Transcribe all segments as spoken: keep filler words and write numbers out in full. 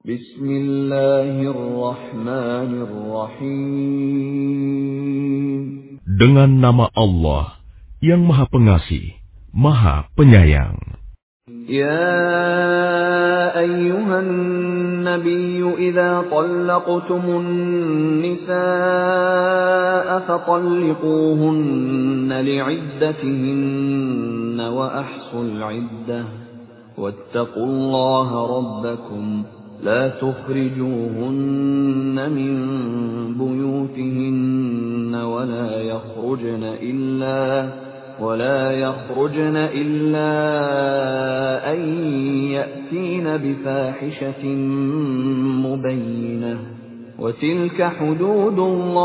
Bismillahirrahmanirrahim. Dengan nama Allah yang Maha Pengasih, Maha Penyayang. Ya ayyuhan nabiyyu idza talaqtumun nisaa fatalliquhunna li'iddatihinna wa ahsul 'iddah wattaqullaha rabbakum la tukhrijuhunna min buyutihinna wa la yakhrujna illa ولا يخرجن إلا أن يأتين بفاحشة مبينة وتلك حدود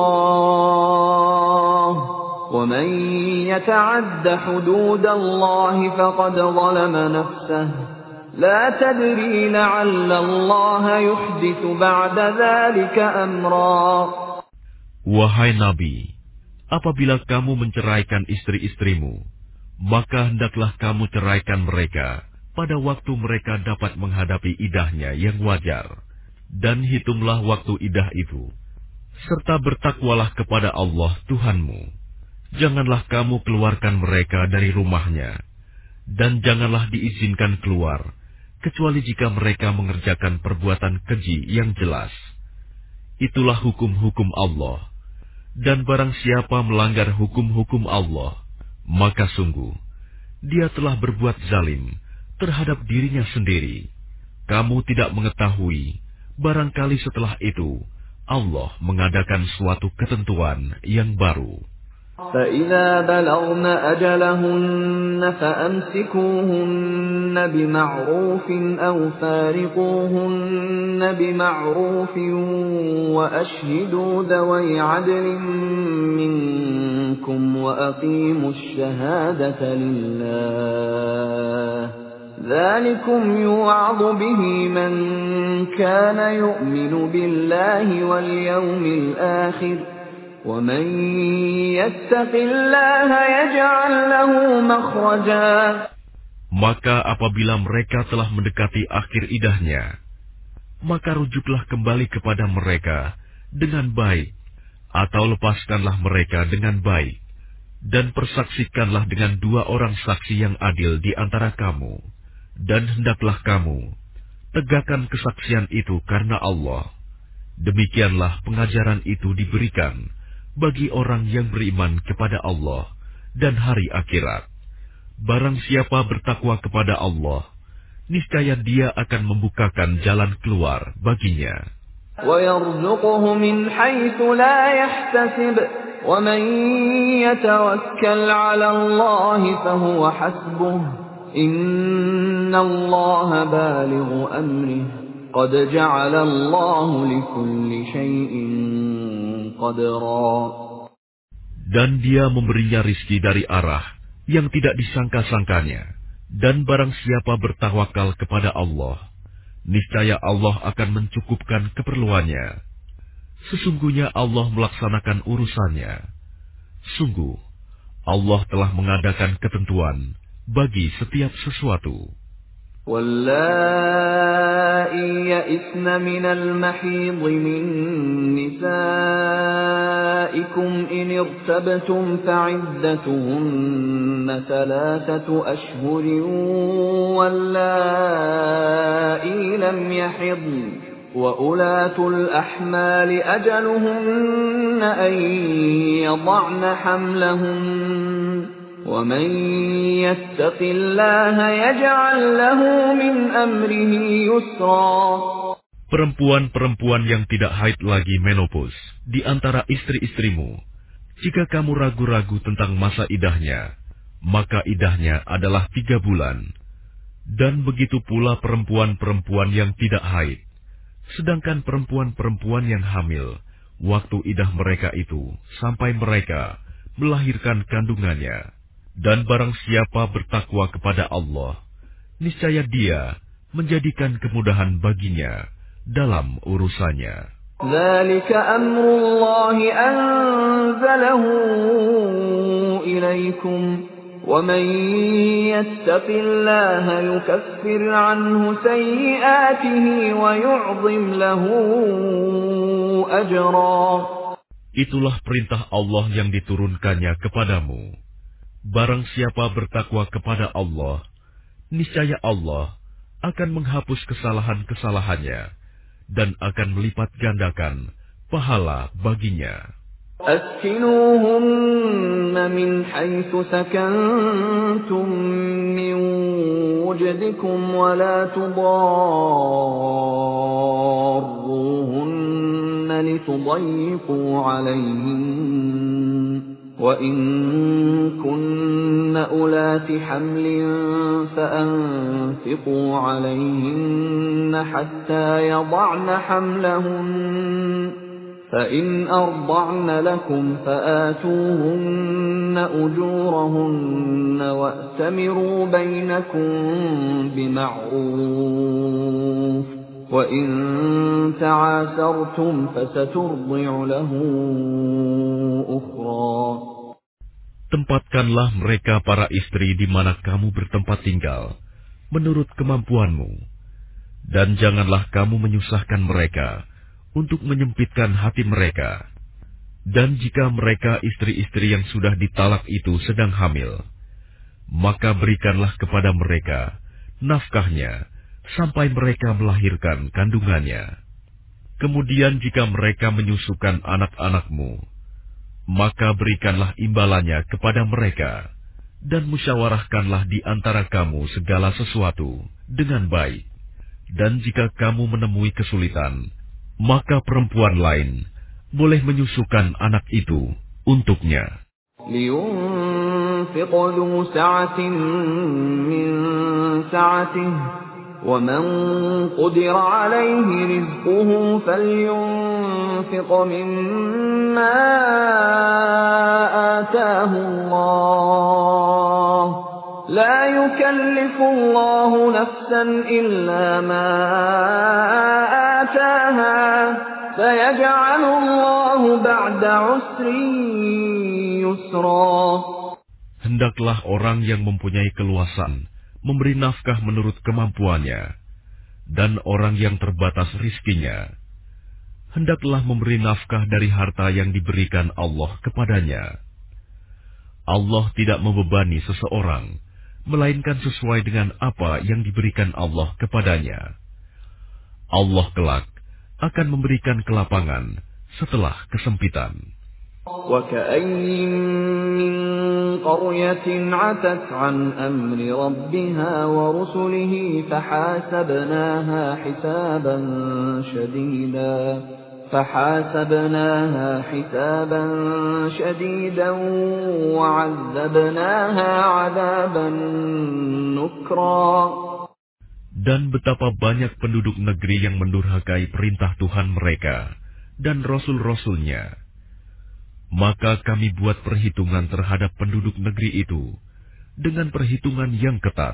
الله ومن يتعد حدود الله فقد ظلم نفسه لا تدري لعل الله يحدث بعد ذلك أمرا. Wahai Nabi, apabila kamu menceraikan istri-istrimu, maka hendaklah kamu ceraikan mereka pada waktu mereka dapat menghadapi idahnya yang wajar. Dan hitunglah waktu idah itu, serta bertakwalah kepada Allah Tuhanmu. Janganlah kamu keluarkan mereka dari rumahnya, dan janganlah diizinkan keluar, kecuali jika mereka mengerjakan perbuatan keji yang jelas. Itulah hukum-hukum Allah. Dan barang siapa melanggar hukum-hukum Allah, maka sungguh dia telah berbuat zalim terhadap dirinya sendiri. Kamu tidak mengetahui, barangkali setelah itu Allah mengadakan suatu ketentuan yang baru. فَإِذَا بَلَغْنَ أَجَلَهُنَّ فَأَمْسِكُوهُنَّ بِمَعْرُوفٍ أَوْ فَارِقُوهُنَّ بِمَعْرُوفٍ وَأَشْهِدُوا ذَوَيْ عَدْلٍ مِّنكُمْ وَأَقِيمُوا الشَّهَادَةَ لِلَّهِ ذَلِكُمْ يُوعَظُ بِهِ مَن كَانَ يُؤْمِنُ بِاللَّهِ وَالْيَوْمِ الْآخِرِ وَمَن يَتَّقِ اللَّهَ يَجْعَل لَّهُ مَخْرَجًا. Maka apabila mereka telah mendekati akhir idahnya, maka rujuklah kembali kepada mereka dengan baik, atau lepaskanlah mereka dengan baik, dan persaksikanlah dengan dua orang saksi yang adil di antara kamu, dan hendaklah kamu tegakkan kesaksian itu karena Allah. Demikianlah pengajaran itu diberikan bagi orang yang beriman kepada Allah dan hari akhirat. Barang siapa bertakwa kepada Allah, niscaya dia akan membukakan jalan keluar baginya. وَيَرْزُقْهُ مِنْ حَيْثُ لَا يَحْتَسِبُ وَمَنْ يَتَوَكَّلْ عَلَى اللَّهِ فَهُوَ حَسْبُهُ إِنَّ اللَّهَ بَالِغُ أَمْرِهِ قَدْ جَعَلَ اللَّهُ لِكُلِّ شَيْءٍ قَدْرًا. Dan dia memberinya rizki dari arah yang tidak disangka-sangkanya. Dan barang siapa bertawakal kepada Allah, niscaya Allah akan mencukupkan keperluannya. Sesungguhnya Allah melaksanakan urusannya. Sungguh, Allah telah mengadakan ketentuan bagi setiap sesuatu. وَاللَّائِي يَئِسْنَ مِنَ الْمَحِيضِ مِن نِّسَائِكُمْ إِنِ ارْتَبْتُمْ فَعِدَّتُهُنَّ ثَلَاثَةُ أَشْهُرٍ وَاللَّائِي لَمْ يَحِضْنَ وَأُولَاتُ الْأَحْمَالِ أَجَلُهُنَّ أَن يَضَعْنَ حَمْلَهُنَّ وَمَن يَتَّقِ اللَّهَ يَجْعَل لَّهُ مِنْ أَمْرِهِ يُسْرًا. Perempuan-perempuan yang tidak haid lagi menopause di antara istri-istrimu, jika kamu ragu-ragu tentang masa idahnya, maka idahnya adalah tiga bulan. Dan begitu pula perempuan-perempuan yang tidak haid. Sedangkan perempuan-perempuan yang hamil, waktu idah mereka itu sampai mereka melahirkan kandungannya. Dan barang siapa bertakwa kepada Allah, niscaya dia menjadikan kemudahan baginya dalam urusannya. ذَلِكَ أَمْرُ اللَّهِ أَنزَلَهُ إِلَيْكُمْ وَمَن يَتَّقِ اللَّهَ يُكَفِّرْ عَنْهُ سَيِّئَاتِهِ وَيُعْظِمْ لَهُ أَجْرًا. Itulah perintah Allah yang diturunkannya kepadamu. Barang siapa bertakwa kepada Allah, niscaya Allah akan menghapus kesalahan-kesalahannya dan akan melipat gandakan pahala baginya. أسكنوهن من حيث سكنتم من وجدكم ولا تضاروهن لتضيقوا عليهن وإن كن أولات حمل فأنفقوا عليهن حتى يضعن حملهن فإن أرضعن لكم فآتوهن أجورهن وأتمروا بينكم بمعروف وإن تعاسرتم فسترضع له أخرى. Tempatkanlah mereka para istri di mana kamu bertempat tinggal, menurut kemampuanmu, dan janganlah kamu menyusahkan mereka untuk menyempitkan hati mereka. Dan jika mereka istri-istri yang sudah ditalak itu sedang hamil, maka berikanlah kepada mereka nafkahnya sampai mereka melahirkan kandungannya. Kemudian jika mereka menyusukan anak-anakmu, maka berikanlah imbalannya kepada mereka, dan musyawarahkanlah di antara kamu segala sesuatu dengan baik. Dan jika kamu menemui kesulitan, maka perempuan lain boleh menyusukan anak itu untuknya. لينفق ذو سعة من سعته ومن قدر عليه رزقه فلينفق مما آتاه الله لا يكلف الله نفسا إلا ما آتاها سيجعل الله بعد عسر يسرا. Hendaklah orang yang mempunyai keluasan memberi nafkah menurut kemampuannya, dan orang yang terbatas rizkinya hendaklah memberi nafkah dari harta yang diberikan Allah kepadanya. Allah tidak membebani seseorang melainkan sesuai dengan apa yang diberikan Allah kepadanya. Allah kelak akan memberikan kelapangan setelah kesempitan. وَكَأَيِّن مِّن قَرْيَةٍ عَتَتْ عَنْ أَمْرِ رَبِّهَا وَرُسُلِهِ فَحَاسَبْنَاهَا حِسَابًا شَدِيدًا فَحَاسَبْنَاهَا حِسَابًا شَدِيدًا وَعَذَّبْنَاهَا عَذَابًا نُكْرًا. Dan betapa banyak penduduk negeri yang mendurhakai perintah Tuhan mereka dan Rasul-Rasulnya. Maka kami buat perhitungan terhadap penduduk negeri itu dengan perhitungan yang ketat.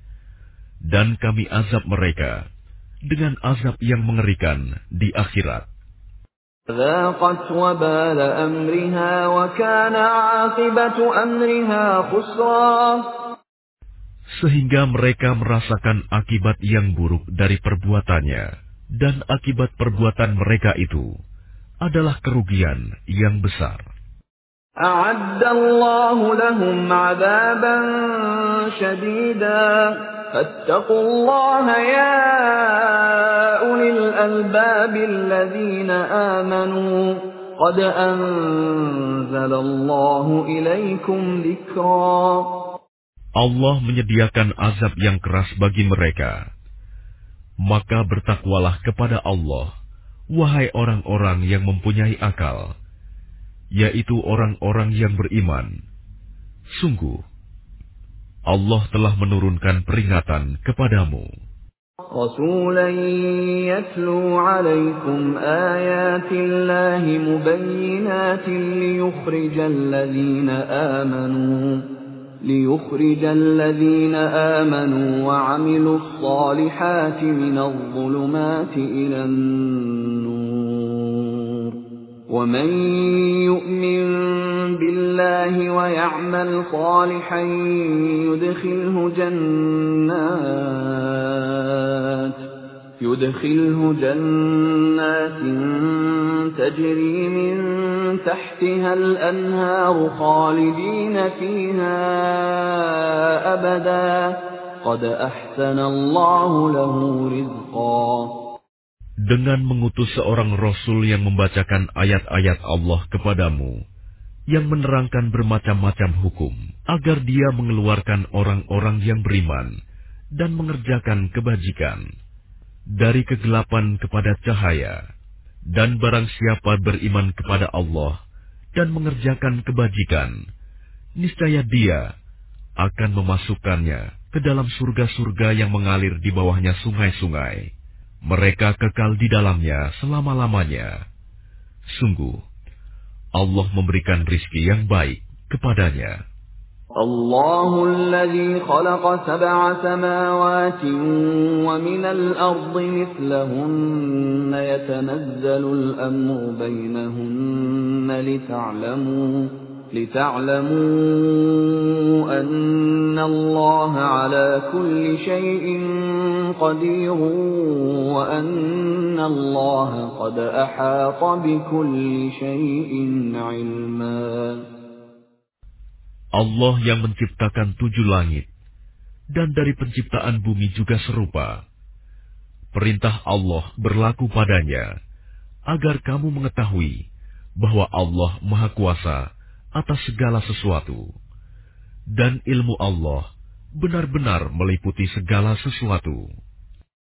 Dan kami azab mereka dengan azab yang mengerikan di akhirat. ذاقت وبال أمرها وكان عاقبة أمرها خسرا. Sehingga mereka merasakan akibat yang buruk dari perbuatannya, dan akibat perbuatan mereka itu adalah kerugian yang besar. أعد الله لهم عذابا شديدا فاتقوا الله يا أولي الألباب الذين آمنوا قد أنزل الله إليكم ذكرا. Allah menyediakan azab yang keras bagi mereka. Maka bertakwalah kepada Allah, wahai orang-orang yang mempunyai akal, yaitu orang-orang yang beriman. Sungguh, Allah telah menurunkan peringatan kepadamu. رسولا يتلو عليكم آيات الله مبينات ليخرج الذين آمنوا ليخرج الذين آمنوا وعملوا الصالحات من الظلمات إلى النور ومن يؤمن بالله الله ويعمل صالحا يدخله جنات يدخله جنات تجري من تحتها الأنهار خالدين فيها أبدا قد أحسن الله له رزقا. Dengan mengutus seorang Rasul yang membacakan ayat-ayat Allah kepadamu, yang menerangkan bermacam-macam hukum, agar dia mengeluarkan orang-orang yang beriman dan mengerjakan kebajikan dari kegelapan kepada cahaya. Dan barang siapa beriman kepada Allah dan mengerjakan kebajikan, niscaya dia akan memasukkannya ke dalam surga-surga yang mengalir di bawahnya sungai-sungai. Mereka kekal di dalamnya selama-lamanya. Sungguh, Allah memberikan rizki yang baik kepadanya. Allahu alladhi khalaqa sab'a samawati wa minal ardi mithlahunna yatanazzalu al-amru bainahunna lita'lamu lita'lamu anna Allah ala kulli shay'in qadirun wa anna Allah qad ahata bi kulli shay'in 'ilma. Allah yang menciptakan tujuh langit, dan dari penciptaan bumi juga serupa. Perintah Allah berlaku padanya, agar kamu mengetahui bahwa Allah Maha Kuasa atas segala sesuatu, dan ilmu Allah benar-benar meliputi segala sesuatu.